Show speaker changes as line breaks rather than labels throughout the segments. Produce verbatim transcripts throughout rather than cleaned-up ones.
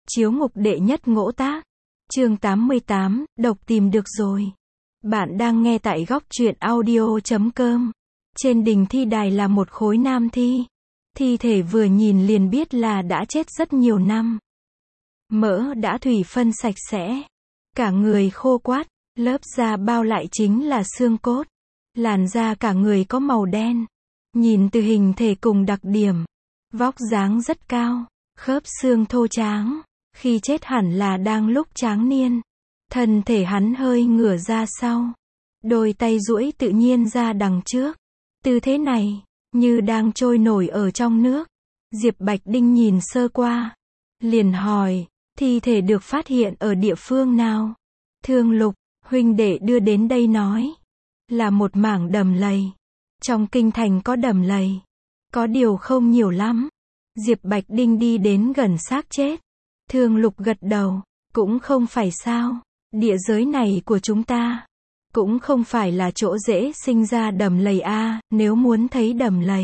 Chiếu ngục đệ nhất ngỗ tác. Chương tám mươi tám, độc tìm được rồi. Bạn đang nghe tại góc truyện audio chấm com. Trên đỉnh thi đài là một khối nam thi. Thi thể vừa nhìn liền biết là đã chết rất nhiều năm. Mỡ đã thủy phân sạch sẽ. Cả người khô quắt, lớp da bao lại chính là xương cốt. Làn da cả người có màu đen. Nhìn từ hình thể cùng đặc điểm, vóc dáng rất cao, khớp xương thô tráng. Khi chết hẳn là đang lúc tráng niên. Thân thể hắn hơi ngửa ra sau. Đôi tay duỗi tự nhiên ra đằng trước. Tư thế này, như đang trôi nổi ở trong nước. Diệp Bạch Đinh nhìn sơ qua. Liền hỏi, thi thể được phát hiện ở địa phương nào? Thương Lục, huynh đệ đưa đến đây nói. Là một mảng đầm lầy. Trong kinh thành có đầm lầy. Có điều không nhiều lắm. Diệp Bạch Đinh đi đến gần xác chết. Thương Lục gật đầu, cũng không phải sao, địa giới này của chúng ta, cũng không phải là chỗ dễ sinh ra đầm lầy a, nếu muốn thấy đầm lầy,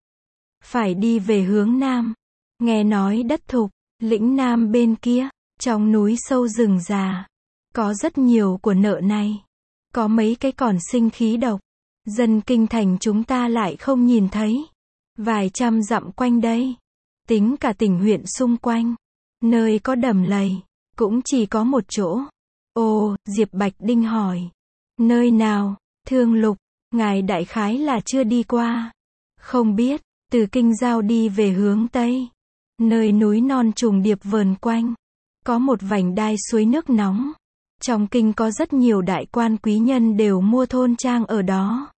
phải đi về hướng Nam, nghe nói đất Thục, lĩnh Nam bên kia, trong núi sâu rừng già, có rất nhiều của nợ này, có mấy cái còn sinh khí độc, dân kinh thành chúng ta lại không nhìn thấy, vài trăm dặm quanh đây, tính cả tỉnh huyện xung quanh. Nơi có đầm lầy, cũng chỉ có một chỗ. Ồ, Diệp Bạch Đinh hỏi. Nơi nào? Thương Lục, ngài đại khái là chưa đi qua. Không biết, từ kinh giao đi về hướng Tây. Nơi núi non trùng điệp vờn quanh. Có một vành đai suối nước nóng. Trong kinh có rất nhiều đại quan quý nhân đều mua thôn trang ở đó.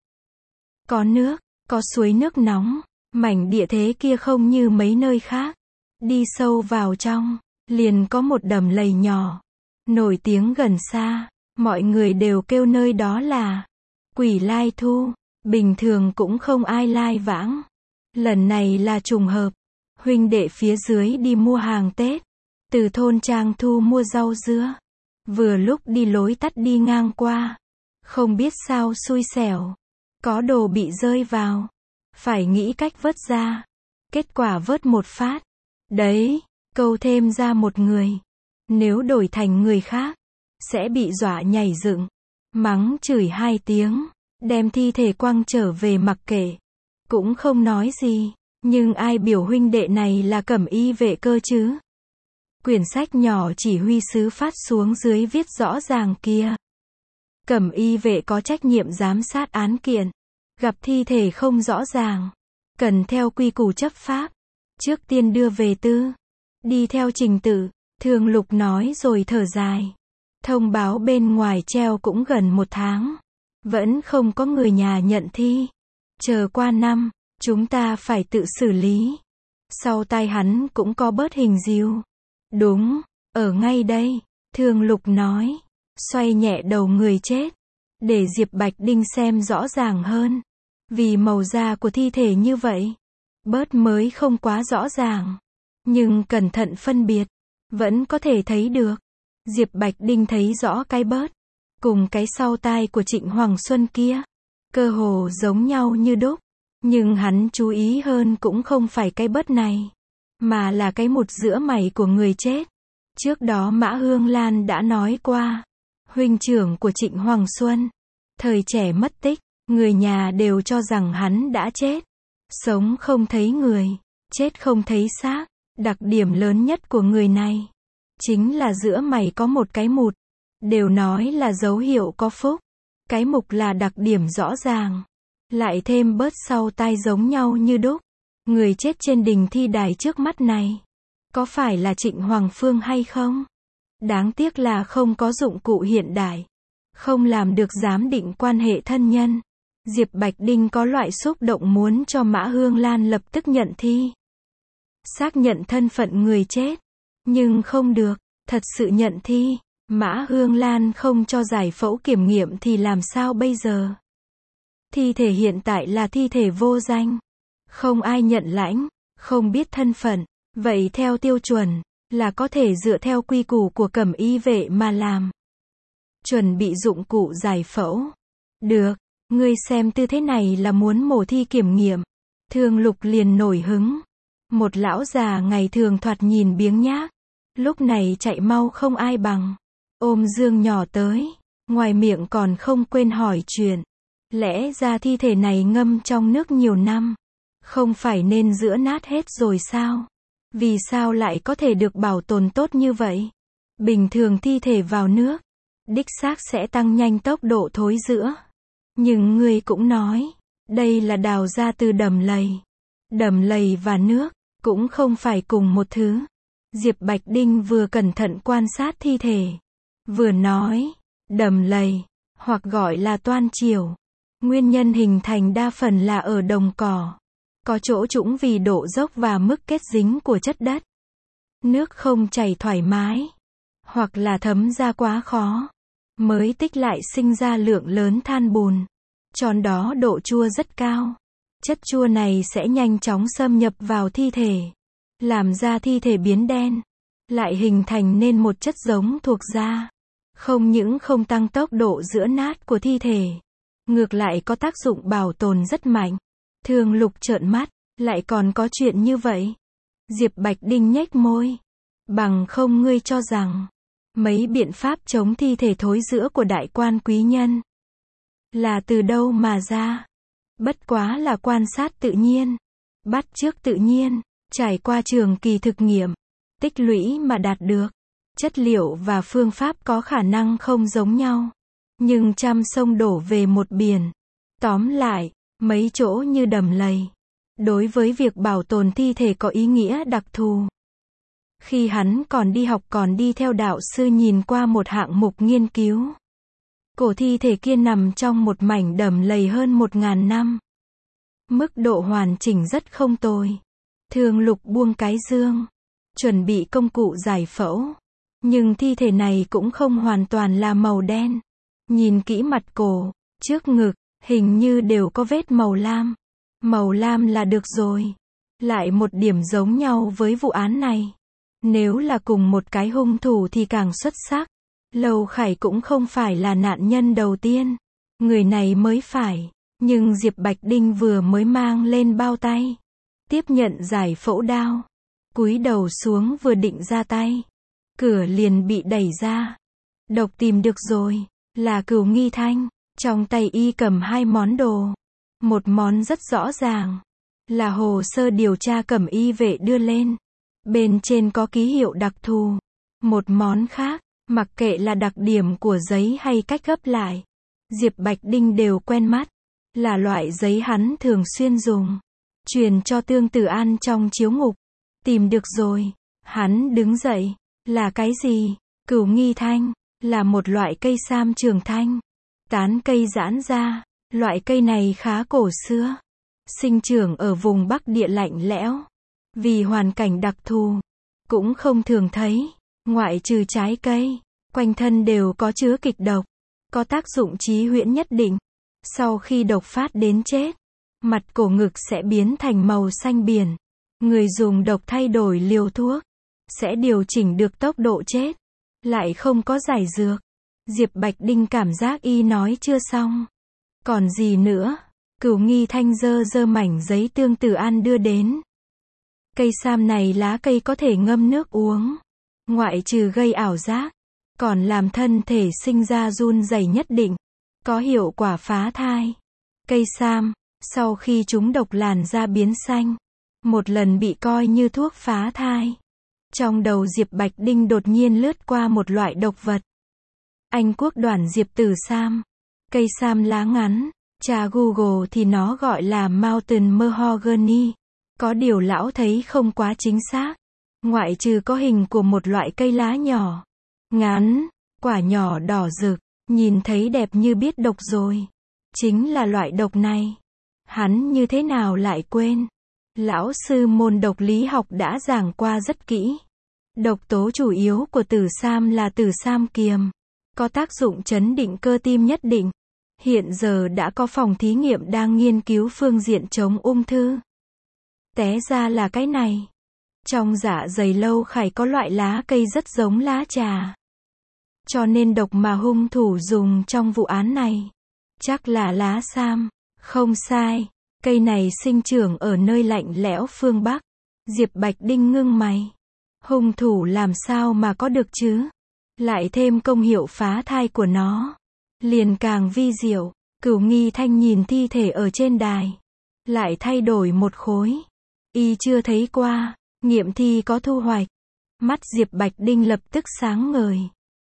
Có nước, có suối nước nóng. Mảnh địa thế kia không như mấy nơi khác. Đi sâu vào trong, liền có một đầm lầy nhỏ, nổi tiếng gần xa, mọi người đều kêu nơi đó là Quỷ Lai Thu, bình thường cũng không ai lai vãng. Lần này là trùng hợp, huynh đệ phía dưới đi mua hàng Tết, từ thôn trang thu mua rau dưa, vừa lúc đi lối tắt đi ngang qua, không biết sao xui xẻo, có đồ bị rơi vào, phải nghĩ cách vớt ra, kết quả vớt một phát. Đấy, câu thêm ra một người. Nếu đổi thành người khác, sẽ bị dọa nhảy dựng, mắng chửi hai tiếng, đem thi thể quăng trở về mặc kệ. Cũng không nói gì, nhưng ai biểu huynh đệ này là cẩm y vệ cơ chứ? Quyển sách nhỏ chỉ huy sứ phát xuống dưới viết rõ ràng kia. Cẩm y vệ có trách nhiệm giám sát án kiện. Gặp thi thể không rõ ràng, cần theo quy củ chấp pháp. Trước tiên đưa về tư. Đi theo trình tự, Thương Lục nói rồi thở dài. Thông báo bên ngoài treo cũng gần một tháng. Vẫn không có người nhà nhận thi. Chờ qua năm, chúng ta phải tự xử lý. Sau tai hắn cũng có bớt hình dìu. Đúng, ở ngay đây, Thương Lục nói. Xoay nhẹ đầu người chết. Để Diệp Bạch Đinh xem rõ ràng hơn. Vì màu da của thi thể như vậy. Bớt mới không quá rõ ràng. Nhưng cẩn thận phân biệt, vẫn có thể thấy được. Diệp Bạch Đinh thấy rõ cái bớt, cùng cái sau tai của Trịnh Hoàng Xuân kia. Cơ hồ giống nhau như đúc. Nhưng hắn chú ý hơn cũng không phải cái bớt này, mà là cái một giữa mày của người chết. Trước đó Mã Hương Lan đã nói qua. Huynh trưởng của Trịnh Hoàng Xuân. Thời trẻ mất tích, người nhà đều cho rằng hắn đã chết. Sống không thấy người, chết không thấy xác. Đặc điểm lớn nhất của người này chính là giữa mày có một cái mụt. Đều nói là dấu hiệu có phúc. Cái mục là đặc điểm rõ ràng. Lại thêm bớt sau tai giống nhau như đúc. Người chết trên đình thi đài trước mắt này, có phải là Trịnh Hoàng Phương hay không? Đáng tiếc là không có dụng cụ hiện đại, không làm được giám định quan hệ thân nhân. Diệp Bạch Đinh có loại xúc động muốn cho Mã Hương Lan lập tức nhận thi. Xác nhận thân phận người chết. Nhưng không được, thật sự nhận thi. Mã Hương Lan không cho giải phẫu kiểm nghiệm thì làm sao bây giờ? Thi thể hiện tại là thi thể vô danh. Không ai nhận lãnh, không biết thân phận. Vậy theo tiêu chuẩn, là có thể dựa theo quy củ của cẩm y vệ mà làm. Chuẩn bị dụng cụ giải phẫu. Được, ngươi xem tư thế này là muốn mổ thi kiểm nghiệm. Thương Lục liền nổi hứng. Một lão già ngày thường thoạt nhìn biếng nhác, Lúc này chạy mau không ai bằng. Ôm Dương nhỏ tới, ngoài miệng còn không quên hỏi chuyện. Lẽ ra thi thể này ngâm trong nước nhiều năm, không phải nên rữa nát hết rồi sao? Vì sao lại có thể được bảo tồn tốt như vậy? Bình thường thi thể vào nước, đích xác sẽ tăng nhanh tốc độ thối rữa. Nhưng người cũng nói, đây là đào ra từ đầm lầy. Đầm lầy và nước, cũng không phải cùng một thứ. Diệp Bạch Đinh vừa cẩn thận quan sát thi thể, vừa nói, đầm lầy, hoặc gọi là toan triều. Nguyên nhân hình thành đa phần là ở đồng cỏ. Có chỗ trũng vì độ dốc và mức kết dính của chất đất. Nước không chảy thoải mái, hoặc là thấm ra quá khó, mới tích lại sinh ra lượng lớn than bùn. Tròn đó độ chua rất cao. Chất chua này sẽ nhanh chóng xâm nhập vào thi thể, làm ra thi thể biến đen, lại hình thành nên một chất giống thuộc da. Không những không tăng tốc độ rữa nát của thi thể, ngược lại có tác dụng bảo tồn rất mạnh. Thường Lục trợn mắt, lại còn có chuyện như vậy. Diệp Bạch Đinh nhếch môi. Bằng không ngươi cho rằng, mấy biện pháp chống thi thể thối rữa của đại quan quý nhân là từ đâu mà ra? Bất quá là quan sát tự nhiên, bắt chước tự nhiên, trải qua trường kỳ thực nghiệm, tích lũy mà đạt được. Chất liệu và phương pháp có khả năng không giống nhau, nhưng trăm sông đổ về một biển. Tóm lại, mấy chỗ như đầm lầy, đối với việc bảo tồn thi thể có ý nghĩa đặc thù. Khi hắn còn đi học còn đi theo đạo sư nhìn qua một hạng mục nghiên cứu. Cổ thi thể kia nằm trong một mảnh đầm lầy hơn một ngàn năm. Mức độ hoàn chỉnh rất không tồi. Thường Lục buông cái dương, chuẩn bị công cụ giải phẫu. Nhưng thi thể này cũng không hoàn toàn là màu đen. Nhìn kỹ mặt cổ, trước ngực, hình như đều có vết màu lam. Màu lam là được rồi. Lại một điểm giống nhau với vụ án này. Nếu là cùng một cái hung thủ thì càng xuất sắc. Lâu Khải cũng không phải là nạn nhân đầu tiên. Người này mới phải. Nhưng Diệp Bạch Đinh vừa mới mang lên bao tay, tiếp nhận giải phẫu đao, cúi đầu xuống vừa định ra tay, cửa liền bị đẩy ra. Độc tìm được rồi, là Cửu Nghi Thanh. Trong tay y cầm hai món đồ. Một món rất rõ ràng, là hồ sơ điều tra cẩm y vệ đưa lên. Bên trên có ký hiệu đặc thù. Một món khác, mặc kệ là đặc điểm của giấy hay cách gấp lại, Diệp Bạch Đinh đều quen mắt. Là loại giấy hắn thường xuyên dùng, truyền cho Tương Tử An trong chiếu ngục. Tìm được rồi. Hắn đứng dậy. Là cái gì? Cửu Nghi Thanh, là một loại cây sam trường thanh. Tán cây giãn ra. Loại cây này khá cổ xưa. Sinh trưởng ở vùng Bắc Địa lạnh lẽo. Vì hoàn cảnh đặc thù, cũng không thường thấy. Ngoại trừ trái cây, quanh thân đều có chứa kịch độc, có tác dụng trí huyễn nhất định. Sau khi độc phát đến chết, mặt cổ ngực sẽ biến thành màu xanh biển. Người dùng độc thay đổi liều thuốc, sẽ điều chỉnh được tốc độ chết. Lại không có giải dược. Diệp Bạch Đinh cảm giác y nói chưa xong. Còn gì nữa? Cửu Nghi Thanh dơ dơ mảnh giấy Tương Tử An đưa đến. Cây sam này lá cây có thể ngâm nước uống. Ngoại trừ gây ảo giác, còn làm thân thể sinh ra run rẩy nhất định. Có hiệu quả phá thai. Cây sam, sau khi chúng độc làn da biến xanh, một lần bị coi như thuốc phá thai. Trong đầu Diệp Bạch Đinh đột nhiên lướt qua một loại độc vật. Anh quốc đoàn Diệp Tử Sam. Cây sam lá ngắn, tra Google thì nó gọi là Mountain Mahogany. Có điều lão thấy không quá chính xác. Ngoại trừ có hình của một loại cây lá nhỏ, ngắn, quả nhỏ đỏ rực, nhìn thấy đẹp như biết độc rồi. Chính là loại độc này. Hắn như thế nào lại quên. Lão sư môn độc lý học đã giảng qua rất kỹ. Độc tố chủ yếu của tử sam là tử sam kiềm. Có tác dụng chấn định cơ tim nhất định. Hiện giờ đã có phòng thí nghiệm đang nghiên cứu phương diện chống ung thư. Té ra là cái này. Trong dạ dày Lâu Khải có loại lá cây rất giống lá trà. Cho nên độc mà hung thủ dùng trong vụ án này, chắc là lá sam. Không sai. Cây này sinh trưởng ở nơi lạnh lẽo phương Bắc. Diệp Bạch Đinh ngưng mày. Hung thủ làm sao mà có được chứ? Lại thêm công hiệu phá thai của nó. Liền càng vi diệu. Cửu Nghi Thanh nhìn thi thể ở trên đài. Lại thay đổi một khối. Y chưa thấy qua. Nghiệm thi có thu hoạch. Mắt Diệp Bạch Đinh lập tức sáng ngời.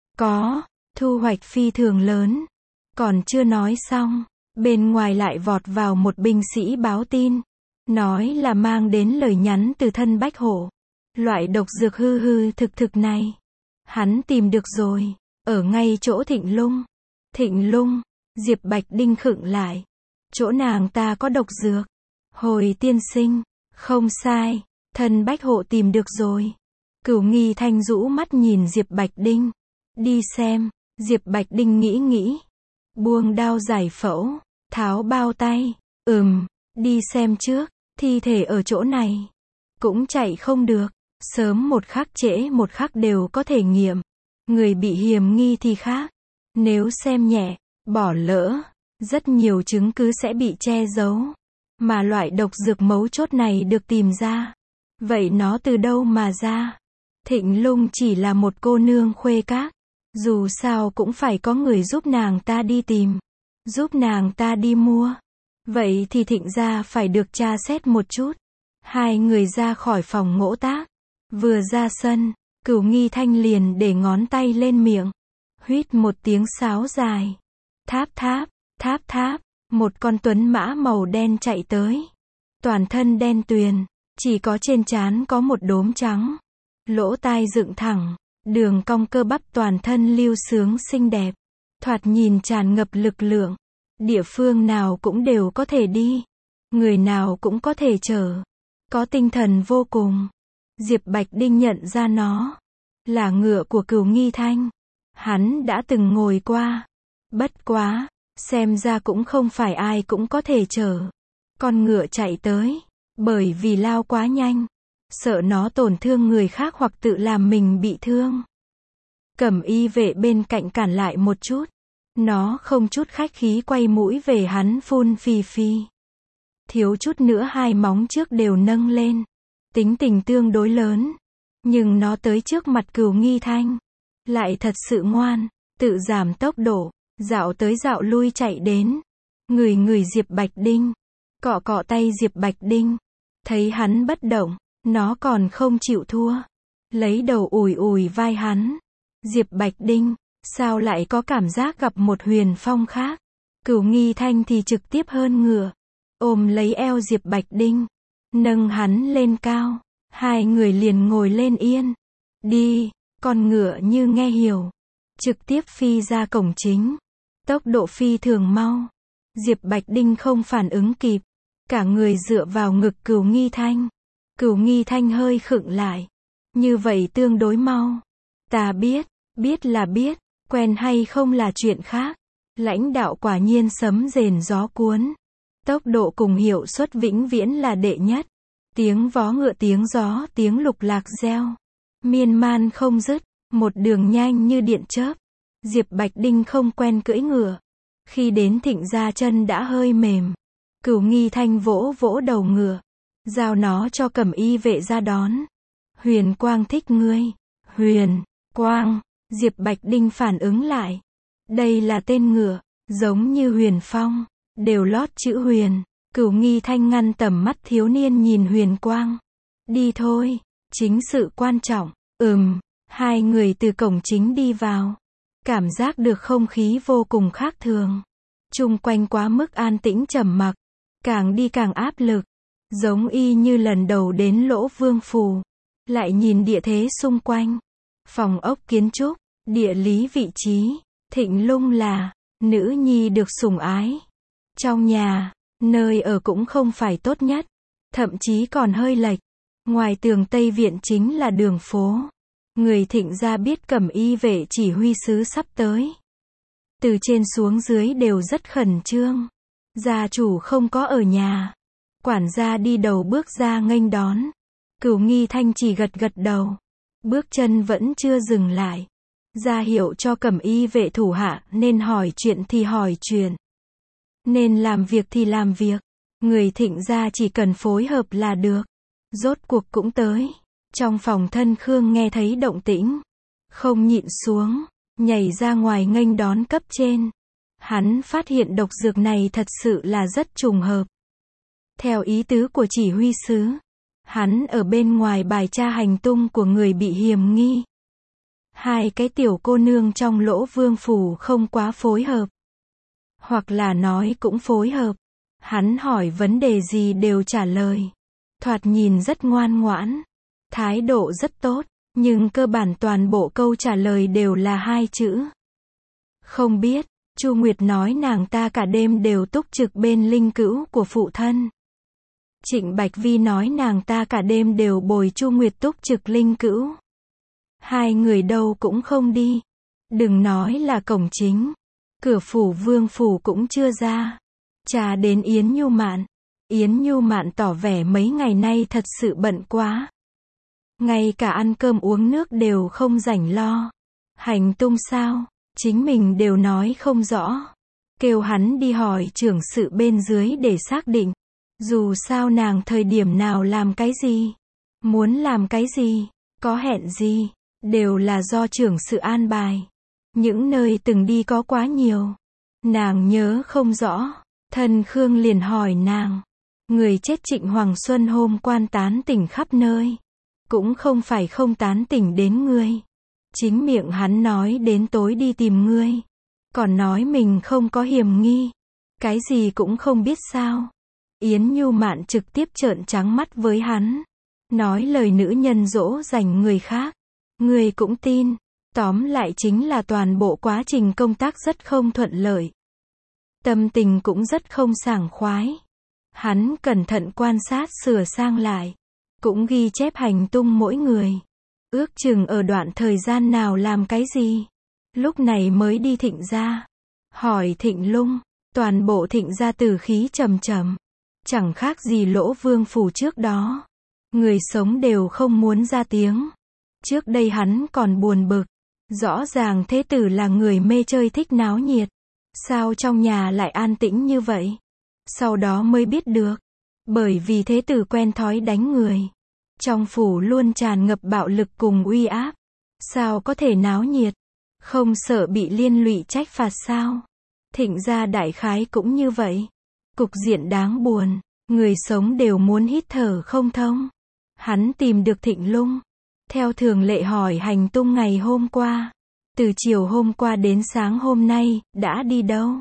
Có. Thu hoạch phi thường lớn. Còn chưa nói xong. Bên ngoài lại vọt vào một binh sĩ báo tin. Nói là mang đến lời nhắn từ thân Bách Hổ. Loại độc dược hư hư thực thực này. Hắn tìm được rồi. Ở ngay chỗ Thịnh Lung. Thịnh Lung. Diệp Bạch Đinh khựng lại. Chỗ nàng ta có độc dược. Hồi tiên sinh. Không sai. Thân Bách Hộ tìm được rồi. Cửu Nghi Thanh rũ mắt nhìn Diệp Bạch Đinh. Đi xem. Diệp Bạch Đinh nghĩ nghĩ. Buông đao giải phẫu. Tháo bao tay. Ừm. Đi xem trước. Thi thể ở chỗ này. Cũng chạy không được. Sớm một khắc trễ một khắc đều có thể nghiệm. Người bị hiềm nghi thì khác. Nếu xem nhẹ, bỏ lỡ, rất nhiều chứng cứ sẽ bị che giấu. Mà loại độc dược mấu chốt này được tìm ra. Vậy nó từ đâu mà ra? Thịnh Lung chỉ là một cô nương khuê các. Dù sao cũng phải có người giúp nàng ta đi tìm. Giúp nàng ta đi mua. Vậy thì Thịnh gia phải được tra xét một chút. Hai người ra khỏi phòng ngỗ tác. Vừa ra sân, Cửu Nghi Thanh liền để ngón tay lên miệng. Huýt một tiếng sáo dài. Tháp tháp, tháp tháp, một con tuấn mã màu đen chạy tới. Toàn thân đen tuyền, chỉ có trên trán có một đốm trắng. Lỗ tai dựng thẳng, đường cong cơ bắp toàn thân lưu sướng xinh đẹp. Thoạt nhìn tràn ngập lực lượng. Địa phương nào cũng đều có thể đi. Người nào cũng có thể chở. Có tinh thần vô cùng. Diệp Bạch Đinh nhận ra nó. Là ngựa của Cửu Nghi Thanh. Hắn đã từng ngồi qua. Bất quá, xem ra cũng không phải ai cũng có thể chở. Con ngựa chạy tới. Bởi vì lao quá nhanh. Sợ nó tổn thương người khác hoặc tự làm mình bị thương. Cẩm y vệ bên cạnh cản lại một chút. Nó không chút khách khí quay mũi về hắn phun phì phì. Thiếu chút nữa hai móng trước đều nâng lên. Tính tình tương đối lớn. Nhưng nó tới trước mặt Cửu Nghi Thanh. Lại thật sự ngoan. Tự giảm tốc độ. Dạo tới dạo lui chạy đến. Người người Diệp Bạch Đinh. Cọ cọ tay Diệp Bạch Đinh. Thấy hắn bất động. Nó còn không chịu thua. Lấy đầu ủi ủi vai hắn. Diệp Bạch Đinh. Sao lại có cảm giác gặp một huyền phong khác. Cửu Nghi Thanh thì trực tiếp hơn ngựa. Ôm lấy eo Diệp Bạch Đinh. Nâng hắn lên cao. Hai người liền ngồi lên yên. Đi. Con ngựa như nghe hiểu. Trực tiếp phi ra cổng chính. Tốc độ phi thường mau. Diệp Bạch Đinh không phản ứng kịp. Cả người dựa vào ngực Cửu Nghi Thanh. Cửu Nghi Thanh hơi khựng lại. Như vậy tương đối mau. Ta biết. Biết là biết. Quen hay không là chuyện khác. Lãnh đạo quả nhiên sấm rền gió cuốn. Tốc độ cùng hiệu suất vĩnh viễn là đệ nhất. Tiếng vó ngựa tiếng gió tiếng lục lạc reo. Miên man không dứt. Một đường nhanh như điện chớp. Diệp Bạch Đinh không quen cưỡi ngựa. Khi đến Thịnh gia chân đã hơi mềm. Cửu Nghi Thanh vỗ vỗ đầu ngựa. Giao nó cho Cẩm y vệ ra đón. Huyền Quang thích ngươi. Huyền Quang. Diệp Bạch Đinh phản ứng lại. Đây là tên ngựa. Giống như Huyền Phong. Đều lót chữ Huyền. Cửu Nghi Thanh ngăn tầm mắt thiếu niên nhìn Huyền Quang. Đi thôi. Chính sự quan trọng. Ừm. Hai người từ cổng chính đi vào. Cảm giác được không khí vô cùng khác thường. Chung quanh quá mức an tĩnh trầm mặc. Càng đi càng áp lực. Giống y như lần đầu đến Lỗ Vương Phủ. Lại nhìn địa thế xung quanh. Phòng ốc kiến trúc. Địa lý vị trí. Thịnh Lung là nữ nhi được sủng ái. Trong nhà, nơi ở cũng không phải tốt nhất. Thậm chí còn hơi lệch. Ngoài tường Tây Viện chính là đường phố. Người Thịnh gia biết Cẩm y vệ chỉ huy sứ sắp tới. Từ trên xuống dưới đều rất khẩn trương. Gia chủ không có ở nhà. Quản gia đi đầu bước ra nghênh đón. Cửu Nghi Thanh chỉ gật gật đầu. Bước chân vẫn chưa dừng lại. Ra hiệu cho Cẩm y vệ thủ hạ nên hỏi chuyện thì hỏi chuyện. Nên làm việc thì làm việc. Người Thịnh gia chỉ cần phối hợp là được. Rốt cuộc cũng tới. Trong phòng thân Khương nghe thấy động tĩnh, không nhịn xuống, nhảy ra ngoài nghênh đón cấp trên. Hắn phát hiện độc dược này thật sự là rất trùng hợp. Theo ý tứ của chỉ huy sứ, hắn ở bên ngoài bài tra hành tung của người bị hiềm nghi. Hai cái tiểu cô nương trong Lỗ Vương phủ không quá phối hợp. Hoặc là nói cũng phối hợp. Hắn hỏi vấn đề gì đều trả lời. Thoạt nhìn rất ngoan ngoãn. Thái độ rất tốt. Nhưng cơ bản toàn bộ câu trả lời đều là hai chữ. Không biết. Chu Nguyệt nói nàng ta cả đêm đều túc trực bên linh cữu của phụ thân. Trịnh Bạch Vi nói nàng ta cả đêm đều bồi Chu Nguyệt túc trực linh cữu. Hai người đâu cũng không đi. Đừng nói là cổng chính. Cửa phủ Vương phủ cũng chưa ra. Trà đến Yến Nhu Mạn. Yến Nhu Mạn tỏ vẻ mấy ngày nay thật sự bận quá. Ngay cả ăn cơm uống nước đều không rảnh lo. Hành tung sao? Chính mình đều nói không rõ. Kêu hắn đi hỏi trưởng sự bên dưới để xác định. Dù sao nàng thời điểm nào làm cái gì, muốn làm cái gì, có hẹn gì, đều là do trưởng sự an bài. Những nơi từng đi có quá nhiều. Nàng nhớ không rõ. Thân Khương liền hỏi nàng. Người chết Trịnh Hoàng Xuân hôm quan tán tỉnh khắp nơi. Cũng không phải không tán tỉnh đến ngươi. Chính miệng hắn nói đến tối đi tìm ngươi. Còn nói mình không có hiềm nghi. Cái gì cũng không biết sao. Yến Nhu Mạn trực tiếp trợn trắng mắt với hắn. Nói lời nữ nhân dỗ dành người khác. Ngươi cũng tin. Tóm lại chính là toàn bộ quá trình công tác rất không thuận lợi. Tâm tình cũng rất không sảng khoái. Hắn cẩn thận quan sát sửa sang lại. Cũng ghi chép hành tung mỗi người. Ước chừng ở đoạn thời gian nào làm cái gì. Lúc này mới đi Thịnh gia. Hỏi Thịnh Lung. Toàn bộ Thịnh gia tử khí trầm trầm. Chẳng khác gì Lỗ Vương phủ trước đó. Người sống đều không muốn ra tiếng. Trước đây hắn còn buồn bực. Rõ ràng thế tử là người mê chơi thích náo nhiệt. Sao trong nhà lại an tĩnh như vậy? Sau đó mới biết được. Bởi vì thế tử quen thói đánh người. Trong phủ luôn tràn ngập bạo lực cùng uy áp. Sao có thể náo nhiệt? Không sợ bị liên lụy trách phạt sao? Thịnh gia đại khái cũng như vậy. Cục diện đáng buồn. Người sống đều muốn hít thở không thông. Hắn tìm được Thịnh Lung. Theo thường lệ hỏi hành tung ngày hôm qua. Từ chiều hôm qua đến sáng hôm nay, đã đi đâu?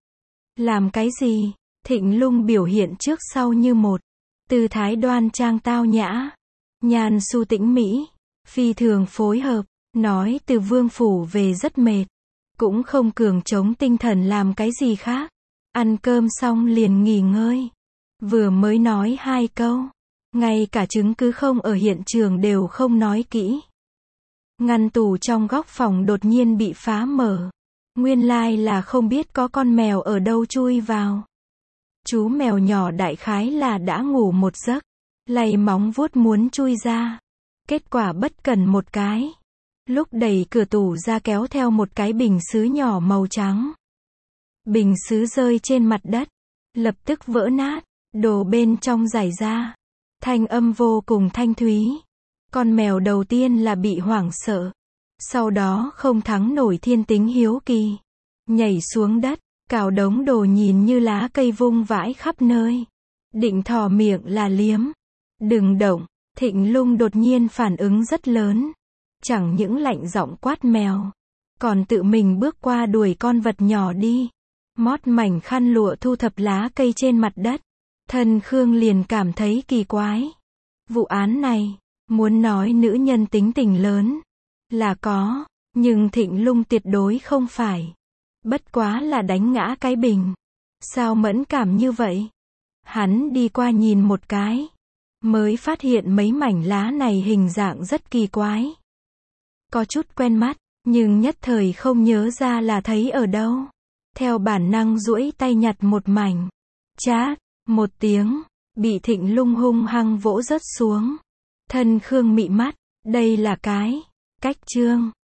Làm cái gì? Thịnh Lung biểu hiện trước sau như một. Tư thái đoan trang tao nhã. Nhan su tĩnh mỹ. Phi thường phối hợp. Nói từ Vương phủ về rất mệt. Cũng không cường chống tinh thần làm cái gì khác. Ăn cơm xong liền nghỉ ngơi. Vừa mới nói hai câu. Ngay cả chứng cứ không ở hiện trường đều không nói kỹ. Ngăn tủ trong góc phòng đột nhiên bị phá mở. Nguyên lai là không biết có con mèo ở đâu chui vào. Chú mèo nhỏ đại khái là đã ngủ một giấc. Lay móng vuốt muốn chui ra. Kết quả bất cần một cái. Lúc đẩy cửa tủ ra kéo theo một cái bình sứ nhỏ màu trắng. Bình sứ rơi trên mặt đất. Lập tức vỡ nát. Đồ bên trong rải ra. Thanh âm vô cùng thanh thúy. Con mèo đầu tiên là bị hoảng sợ. Sau đó không thắng nổi thiên tính hiếu kỳ. Nhảy xuống đất. Cào đống đồ nhìn như lá cây vung vãi khắp nơi. Định thò miệng là liếm. Đừng động. Thịnh Lung đột nhiên phản ứng rất lớn. Chẳng những lạnh giọng quát mèo. Còn tự mình bước qua đuổi con vật nhỏ đi. Mót mảnh khăn lụa thu thập lá cây trên mặt đất. Thân Khương liền cảm thấy kỳ quái. Vụ án này, muốn nói nữ nhân tính tình lớn. Là có. Nhưng Thịnh Lung tuyệt đối không phải. Bất quá là đánh ngã cái bình. Sao mẫn cảm như vậy? Hắn đi qua nhìn một cái. Mới phát hiện mấy mảnh lá này hình dạng rất kỳ quái. Có chút quen mắt. Nhưng nhất thời không nhớ ra là thấy ở đâu. Theo bản năng duỗi tay nhặt một mảnh. Chát. Một tiếng. Bị Thịnh Lung hung hăng vỗ rớt xuống. Thân Khương mị mắt. Đây là cái. Cách chương.